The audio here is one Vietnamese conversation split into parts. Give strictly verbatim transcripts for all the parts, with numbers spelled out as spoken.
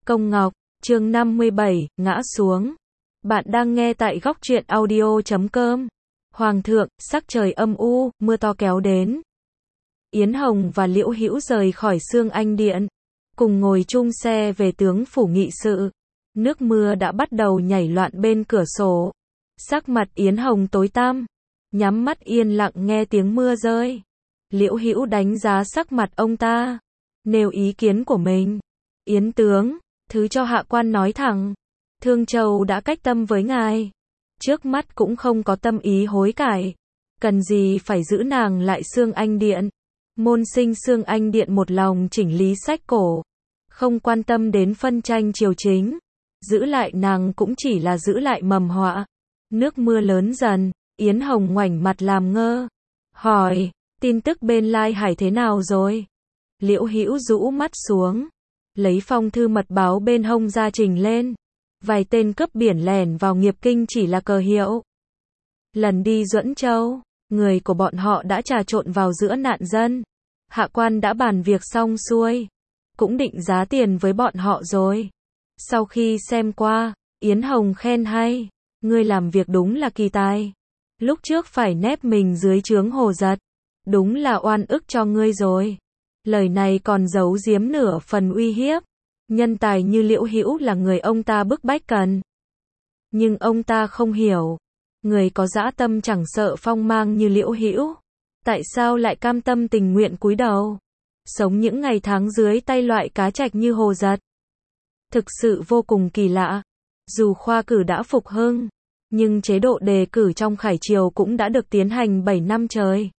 Công Ngọc, chương năm mươi bảy, ngã xuống. Bạn đang nghe tại góc truyện audio chấm com. Hoàng thượng, sắc trời âm u, mưa to kéo đến. Yến Hồng và Liễu Hữu rời khỏi Sương Anh Điện, cùng ngồi chung xe về tướng phủ nghị sự. Nước mưa đã bắt đầu nhảy loạn bên cửa sổ. Sắc mặt Yến Hồng tối tăm, nhắm mắt yên lặng nghe tiếng mưa rơi. Liễu Hữu đánh giá sắc mặt ông ta, nêu ý kiến của mình. Yến tướng, thứ cho hạ quan nói thẳng, Thương Châu đã cách tâm với ngài, trước mắt cũng không có tâm ý hối cải, cần gì phải giữ nàng lại Sương Anh Điện. Môn sinh Sương Anh Điện một lòng chỉnh lý sách cổ, không quan tâm đến phân tranh triều chính, giữ lại nàng cũng chỉ là giữ lại mầm họa. Nước mưa lớn dần, Yến Hồng ngoảnh mặt làm ngơ, hỏi, tin tức bên Lai Hải thế nào rồi? Liễu Hữu rũ mắt xuống, lấy phong thư mật báo bên hông ra trình lên. Vài tên cướp biển lẻn vào Nghiệp Kinh chỉ là cờ hiệu. Lần đi Duẫn Châu, người của bọn họ đã trà trộn vào giữa nạn dân. Hạ quan đã bàn việc xong xuôi, cũng định giá tiền với bọn họ rồi. Sau khi xem qua, Yến Hồng khen hay, ngươi làm việc đúng là kỳ tài. Lúc trước phải nép mình dưới trướng Hồ Giật, đúng là oan ức cho ngươi rồi. Lời này còn giấu giếm nửa phần uy hiếp. Nhân tài như Liễu Hữu là người ông ta bức bách cần. Nhưng ông ta không hiểu, người có dã tâm chẳng sợ phong mang như Liễu Hữu, tại sao lại cam tâm tình nguyện cúi đầu, sống những ngày tháng dưới tay loại cá trạch như Hồ Giật. Thực sự vô cùng kỳ lạ. Dù khoa cử đã phục hưng, nhưng chế độ đề cử trong Khải Triều cũng đã được tiến hành bảy năm trời.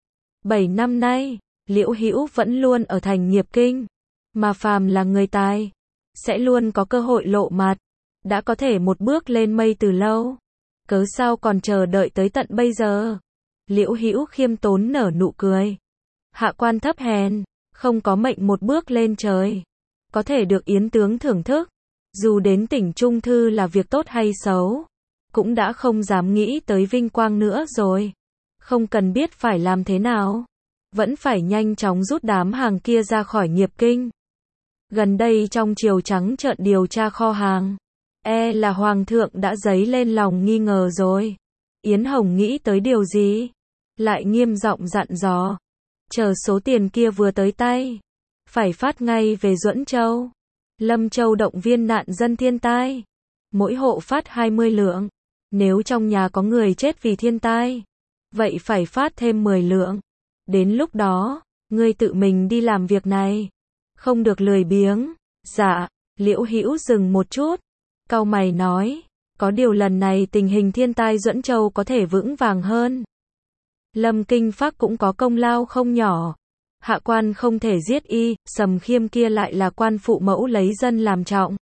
bảy năm nay, Liễu Hữu vẫn luôn ở thành Nghiệp Kinh. Mà phàm là người tài, sẽ luôn có cơ hội lộ mặt, đã có thể một bước lên mây từ lâu. Cớ sao còn chờ đợi tới tận bây giờ? Liễu Hữu khiêm tốn nở nụ cười. Hạ quan thấp hèn, không có mệnh một bước lên trời. Có thể được Yến tướng thưởng thức, dù đến tỉnh Trung Thư là việc tốt hay xấu, cũng đã không dám nghĩ tới vinh quang nữa rồi. Không cần biết phải làm thế nào, vẫn phải nhanh chóng rút đám hàng kia ra khỏi Nghiệp Kinh. Gần đây trong triều trắng trợn điều tra kho hàng, e là Hoàng thượng đã dấy lên lòng nghi ngờ rồi. Yến Hồng nghĩ tới điều gì, lại nghiêm giọng dặn dò, chờ số tiền kia vừa tới tay, phải phát ngay về Duẫn Châu, Lâm Châu động viên nạn dân thiên tai, mỗi hộ phát hai mươi lượng. Nếu trong nhà có người chết vì thiên tai, vậy phải phát thêm mười lượng. Đến lúc đó, ngươi tự mình đi làm việc này, không được lười biếng. Dạ. Liễu Hữu dừng một chút, cau mày nói, có điều lần này tình hình thiên tai Duẫn Châu có thể vững vàng hơn. Lâm Kinh Phác cũng có công lao không nhỏ. Hạ quan không thể giết y, Sầm Khiêm kia lại là quan phụ mẫu lấy dân làm trọng.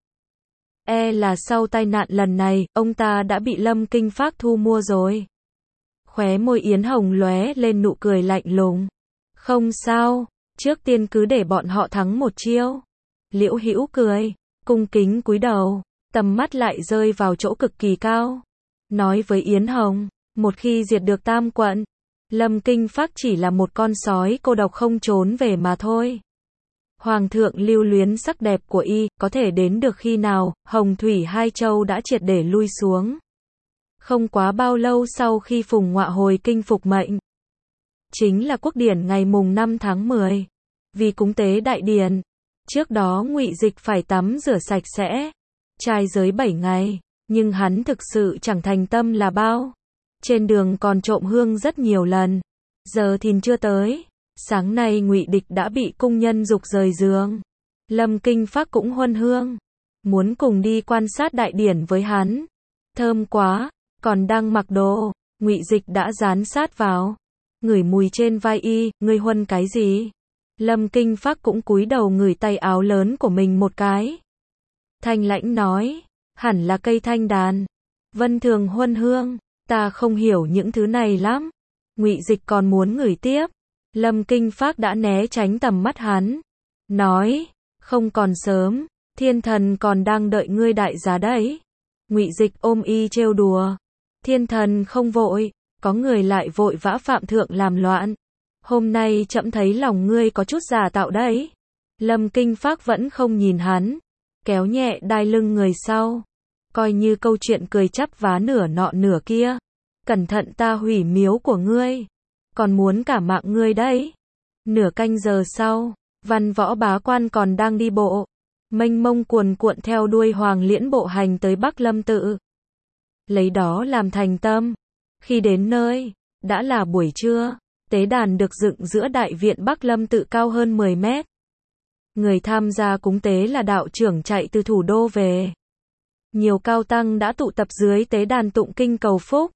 E là sau tai nạn lần này, ông ta đã bị Lâm Kinh Phác thu mua rồi. Khóe môi Yến Hồng lóe lên nụ cười lạnh lùng. Không sao, trước tiên cứ để bọn họ thắng một chiêu. Liễu Hữu cười, cung kính cúi đầu, tầm mắt lại rơi vào chỗ cực kỳ cao. Nói với Yến Hồng, một khi diệt được Tam Quận, Lâm Kinh Phác chỉ là một con sói cô độc không trốn về mà thôi. Hoàng thượng lưu luyến sắc đẹp của y, có thể đến được khi nào, Hồng Thủy hai châu đã triệt để lui xuống. Không quá bao lâu sau khi Phùng Ngọa hồi kinh phục mệnh, chính là quốc điển ngày mùng năm tháng mười, vì cúng tế đại điển. Trước đó Ngụy Dịch phải tắm rửa sạch sẽ, trai giới bảy ngày, nhưng hắn thực sự chẳng thành tâm là bao. Trên đường còn trộm hương rất nhiều lần. Giờ thìn chưa tới, sáng nay Ngụy Địch đã bị cung nhân giục rời giường. Lâm Kinh Phác cũng huân hương, muốn cùng đi quan sát đại điển với hắn. Thơm quá, còn đang mặc đồ, Ngụy Dịch đã dán sát vào, ngửi mùi trên vai y, ngươi huân cái gì? Lâm Kinh Phác cũng cúi đầu ngửi tay áo lớn của mình một cái. Thanh lãnh nói, hẳn là cây thanh đàn. Vân thường huân hương, ta không hiểu những thứ này lắm. Ngụy Dịch còn muốn ngửi tiếp. Lâm Kinh Phác đã né tránh tầm mắt hắn. Nói, không còn sớm, thiên thần còn đang đợi ngươi đại giá đấy. Ngụy Dịch ôm y trêu đùa. Thiên thần không vội, có người lại vội vã phạm thượng làm loạn. Hôm nay trẫm thấy lòng ngươi có chút giả tạo đấy. Lâm Kinh Phác vẫn không nhìn hắn, kéo nhẹ đai lưng người sau. Coi như câu chuyện cười chắp vá nửa nọ nửa kia. Cẩn thận ta hủy miếu của ngươi. Còn muốn cả mạng ngươi đấy. Nửa canh giờ sau, Văn Võ bá quan còn đang đi bộ. Mênh mông cuồn cuộn theo đuôi Hoàng Liễn bộ hành tới Bắc Lâm Tự. Lấy đó làm thành tâm. Khi đến nơi, đã là buổi trưa. Tế đàn được dựng giữa đại viện Bắc Lâm Tự cao hơn mười mét. Người tham gia cúng tế là đạo trưởng chạy từ thủ đô về. Nhiều cao tăng đã tụ tập dưới tế đàn tụng kinh cầu phúc.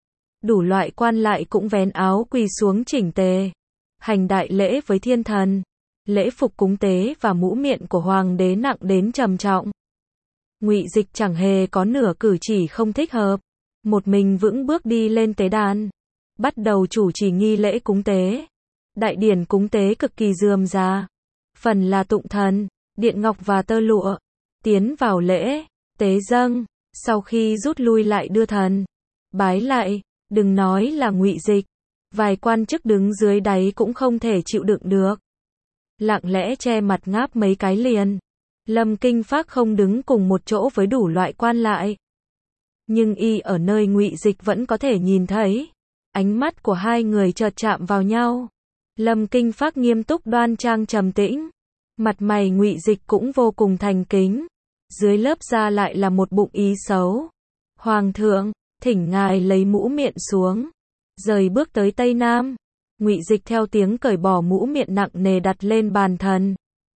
Đủ loại quan lại cũng vén áo quỳ xuống chỉnh tề. Hành đại lễ với thiên thần. Lễ phục cúng tế và mũ miện của hoàng đế nặng đến trầm trọng. Ngụy Dịch chẳng hề có nửa cử chỉ không thích hợp. Một mình vững bước đi lên tế đàn. Bắt đầu chủ trì nghi lễ cúng tế. Đại điển cúng tế cực kỳ rườm rà. Phần là tụng thần, điện ngọc và tơ lụa. Tiến vào lễ, tế dâng. Sau khi rút lui lại đưa thần. Bái lại, đừng nói là Ngụy Dịch. Vài quan chức đứng dưới đáy cũng không thể chịu đựng được. Lặng lẽ che mặt ngáp mấy cái liền. Lâm Kinh Phác không đứng cùng một chỗ với đủ loại quan lại. Nhưng y ở nơi Ngụy Dịch vẫn có thể nhìn thấy. Ánh mắt của hai người chợt chạm vào nhau. Lâm Kinh Phác nghiêm túc đoan trang trầm tĩnh. Mặt mày Ngụy Dịch cũng vô cùng thành kính. Dưới lớp da lại là một bụng ý xấu. Hoàng thượng, thỉnh ngài lấy mũ miện xuống. Rời bước tới Tây Nam. Ngụy Dịch theo tiếng cởi bỏ mũ miện nặng nề đặt lên bàn thần.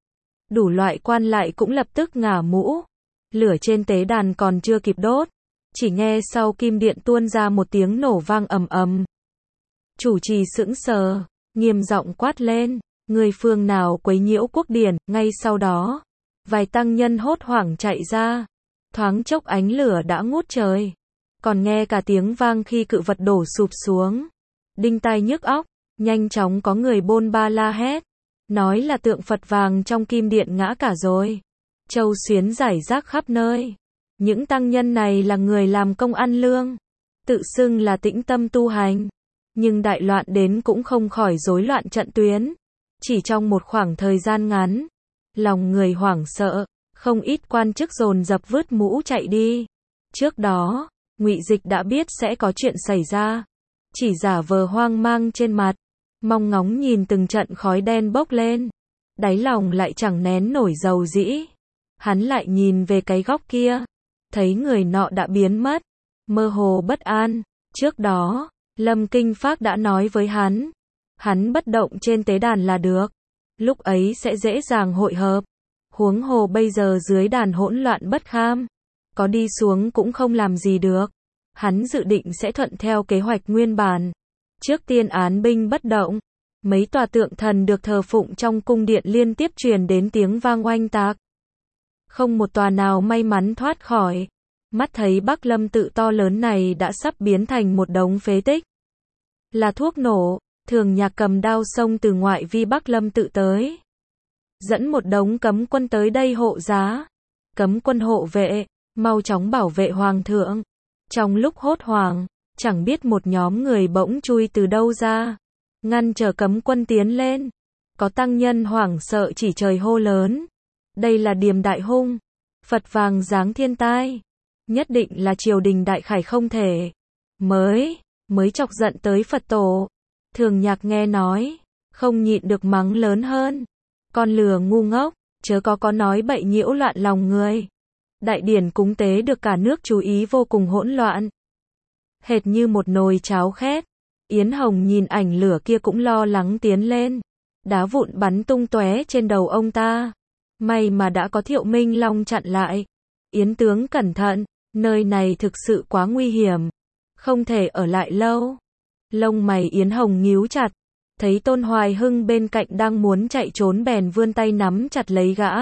Đủ loại quan lại cũng lập tức ngả mũ. Lửa trên tế đàn còn chưa kịp đốt. Chỉ nghe sau kim điện tuôn ra một tiếng nổ vang ầm ầm. Chủ trì sững sờ, nghiêm giọng quát lên, người phương nào quấy nhiễu quốc điển. Ngay sau đó, vài tăng nhân hốt hoảng chạy ra. Thoáng chốc ánh lửa đã ngút trời. Còn nghe cả tiếng vang khi cự vật đổ sụp xuống. Đinh tai nhức óc, nhanh chóng có người bôn ba la hét. Nói là tượng Phật vàng trong kim điện ngã cả rồi. Châu xuyến rải rác khắp nơi. Những tăng nhân này là người làm công ăn lương. Tự xưng là tĩnh tâm tu hành. Nhưng đại loạn đến cũng không khỏi rối loạn trận tuyến. Chỉ trong một khoảng thời gian ngắn. Lòng người hoảng sợ. Không ít quan chức dồn dập vứt mũ chạy đi. Trước đó, Ngụy Dịch đã biết sẽ có chuyện xảy ra. Chỉ giả vờ hoang mang trên mặt. Mong ngóng nhìn từng trận khói đen bốc lên. Đáy lòng lại chẳng nén nổi dầu dĩ. Hắn lại nhìn về cái góc kia. Thấy người nọ đã biến mất. Mơ hồ bất an. Trước đó, Lâm Kinh Phác đã nói với hắn. Hắn bất động trên tế đàn là được. Lúc ấy sẽ dễ dàng hội hợp. Huống hồ bây giờ dưới đàn hỗn loạn bất kham. Có đi xuống cũng không làm gì được. Hắn dự định sẽ thuận theo kế hoạch nguyên bản. Trước tiên án binh bất động. Mấy tòa tượng thần được thờ phụng trong cung điện liên tiếp truyền đến tiếng vang oanh tạc. Không một tòa nào may mắn thoát khỏi. Mắt thấy Bắc Lâm Tự to lớn này đã sắp biến thành một đống phế tích. Là thuốc nổ, Thường Nhạc cầm đao xông từ ngoại vi Bắc Lâm Tự tới. Dẫn một đống cấm quân tới đây hộ giá. Cấm quân hộ vệ, mau chóng bảo vệ hoàng thượng. Trong lúc hốt hoảng, chẳng biết một nhóm người bỗng chui từ đâu ra. Ngăn trở cấm quân tiến lên. Có tăng nhân hoảng sợ chỉ trời hô lớn. Đây là Điềm Đại Hung. Phật vàng giáng thiên tai. Nhất định là triều đình đại khải không thể. Mới, mới chọc giận tới Phật tổ. Thường Nhạc nghe nói. Không nhịn được mắng lớn hơn. Con lừa ngu ngốc, chớ có có nói bậy nhiễu loạn lòng người. Đại điển cúng tế được cả nước chú ý vô cùng hỗn loạn. Hệt như một nồi cháo khét. Yến Hồng nhìn ảnh lửa kia cũng lo lắng tiến lên. Đá vụn bắn tung tóe trên đầu ông ta. May mà đã có Thiệu Minh Long chặn lại. Yến tướng cẩn thận, nơi này thực sự quá nguy hiểm. Không thể ở lại lâu. Lông mày Yến Hồng nhíu chặt. Thấy Tôn Hoài Hưng bên cạnh đang muốn chạy trốn bèn vươn tay nắm chặt lấy gã.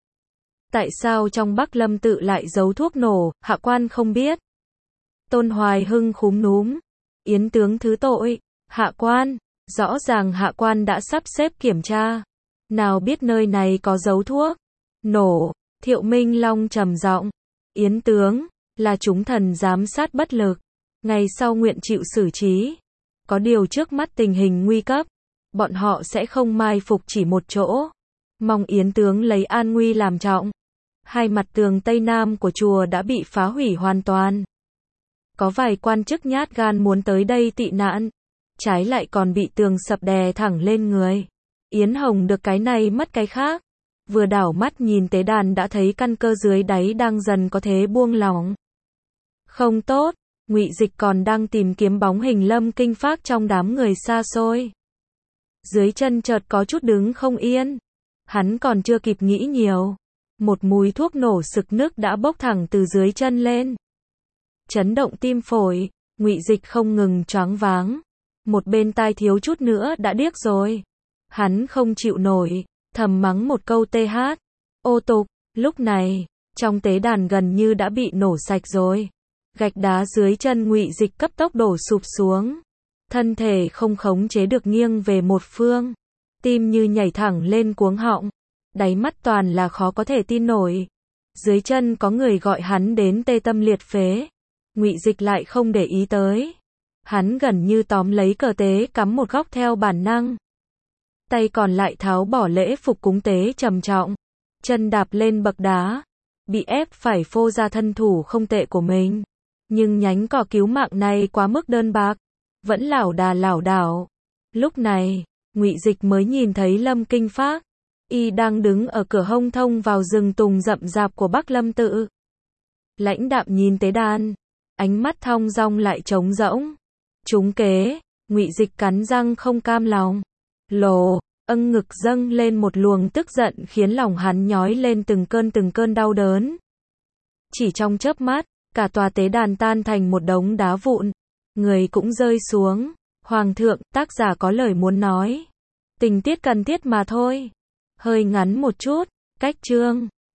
Tại sao trong Bắc Lâm Tự lại giấu thuốc nổ, hạ quan không biết. Tôn Hoài Hưng khúm núm. Yến tướng thứ tội. Hạ quan, rõ ràng hạ quan đã sắp xếp kiểm tra. Nào biết nơi này có giấu thuốc nổ. Thiệu Minh Long trầm giọng. Yến tướng, là chúng thần giám sát bất lực. Ngày sau nguyện chịu xử trí. Có điều trước mắt tình hình nguy cấp. Bọn họ sẽ không mai phục chỉ một chỗ. Mong Yến tướng lấy an nguy làm trọng. Hai mặt tường Tây Nam của chùa đã bị phá hủy hoàn toàn. Có vài quan chức nhát gan muốn tới đây tị nạn, trái lại còn bị tường sập đè thẳng lên người. Yến Hồng được cái này mất cái khác, vừa đảo mắt nhìn tế đàn đã thấy căn cơ dưới đáy đang dần có thế buông lỏng. Không tốt, Ngụy Dịch còn đang tìm kiếm bóng hình Lâm Kinh Phác trong đám người xa xôi. Dưới chân chợt có chút đứng không yên, hắn còn chưa kịp nghĩ nhiều, một mùi thuốc nổ sực nức đã bốc thẳng từ dưới chân lên. Chấn động tim phổi, Ngụy Dịch không ngừng choáng váng, một bên tai thiếu chút nữa đã điếc rồi. Hắn không chịu nổi, thầm mắng một câu tê hát, ô tục. Lúc này, trong tế đàn gần như đã bị nổ sạch rồi. Gạch đá dưới chân Ngụy Dịch cấp tốc đổ sụp xuống, thân thể không khống chế được nghiêng về một phương, tim như nhảy thẳng lên cuống họng, đáy mắt toàn là khó có thể tin nổi. Dưới chân có người gọi hắn đến tê tâm liệt phế, Ngụy Dịch lại không để ý tới. Hắn gần như tóm lấy cờ tế cắm một góc theo bản năng. Tay còn lại tháo bỏ lễ phục cúng tế trầm trọng, chân đạp lên bậc đá, bị ép phải phô ra thân thủ không tệ của mình. Nhưng nhánh cỏ cứu mạng này quá mức đơn bạc, vẫn lảo đà lảo đảo. Lúc này, Ngụy Dịch mới nhìn thấy Lâm Kinh Phác, y đang đứng ở cửa hông thông vào rừng tùng rậm rạp của Bắc Lâm tự. Lãnh đạm nhìn tế đàn, ánh mắt thong dong lại trống rỗng. Trúng kế, Ngụy Dịch cắn răng không cam lòng. Lồ, âng ngực dâng lên một luồng tức giận khiến lòng hắn nhói lên từng cơn từng cơn đau đớn. Chỉ trong chớp mắt, cả tòa tế đàn tan thành một đống đá vụn, người cũng rơi xuống. Hoàng thượng, tác giả có lời muốn nói. Tình tiết cần thiết mà thôi. Hơi ngắn một chút, cách chương.